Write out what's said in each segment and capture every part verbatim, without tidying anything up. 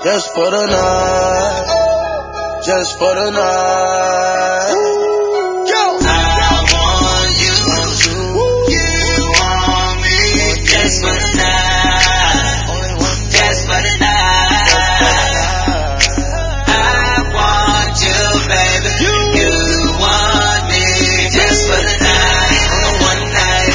Just for the night, just for the night. Yo. I want you, you want me, just for the night, just for the night. I want you, baby, you, you want me, just for the night, one night,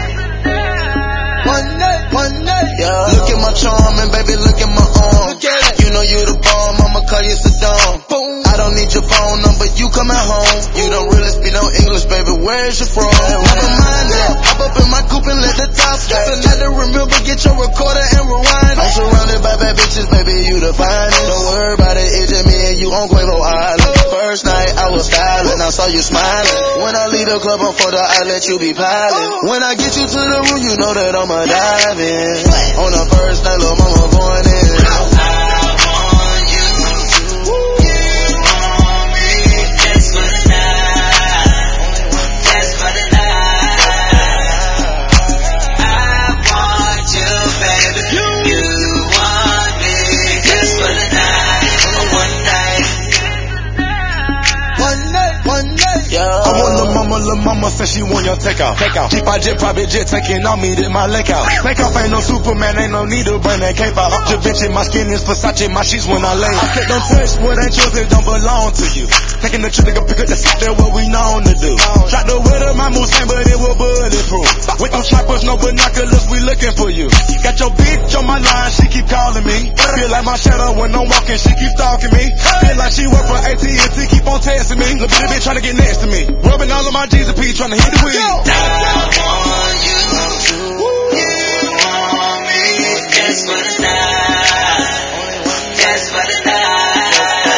one night, one night. Yeah. Look at my charm and baby, look at my arm. You know you the bomb, I'ma call you Saddam. Boom. I don't need your phone number, you coming home. You don't really speak no English, baby, where is you from? Never mind that, hop up in my coupe and let the top slide. Just another remember, get your recorder and rewind. I'm surrounded by bad bitches, baby, you the finest. Don't worry about it, it's just me and you on Quavo Island. First night, I was styling, I saw you smiling. When I leave the club on photo, I let you be piling. When I get you to the room, you know that I'ma dive in. On the first night, little mama going in. Mama said she want your take out. Take out. Jeep I jet, private jet, taking on me, did my leg out. Take off ain't no Superman, ain't no need to bring that cape out. Da Vinci, my skin is Versace, my sheets when I lay. I said don't touch what ain't yours, it don't belong to you. Taking the trip, nigga, pick up the seat, that's what we known to do. Shot the winner, my moves came, but it was bulletproof. With them snipers, no binoculars, we looking for you. Got your bitch on my line, she keep calling me. Feel like my shadow when I'm walking, she keep stalking me. Feel like she work for A T and T, keep on testing me. Little bitty bitch trying to get next to me. Rubbing all of my G's and P, trying to hit the wheel. I want you, you want me, just for the night, just for the night.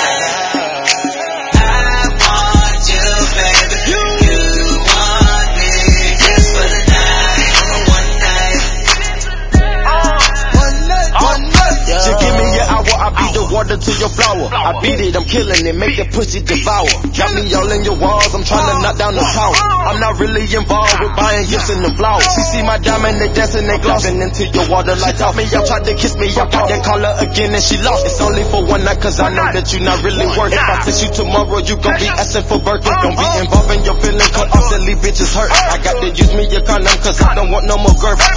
I want you, baby, you want me, just for the night, one night, one night, one night. Yeah. Just give me your hour, I beat the water to your flower. I beat it, I'm killing it, make the pussy devour. Got me all in your walls, I'm trying to knock down the tower. I'm not really involved with buying gifts in the flowers. She see my diamond, they dancing, they glossing into your water like off me. Y'all tried to kiss me, I got that collar again and she lost. It's only for one night, cause I know that you not really worth it. If I text you tomorrow, you gon' be asking for Birkin. Don't be involving your feelings, cause off silly bitches hurt. I got to use me a condom, cause I don't want no more girth.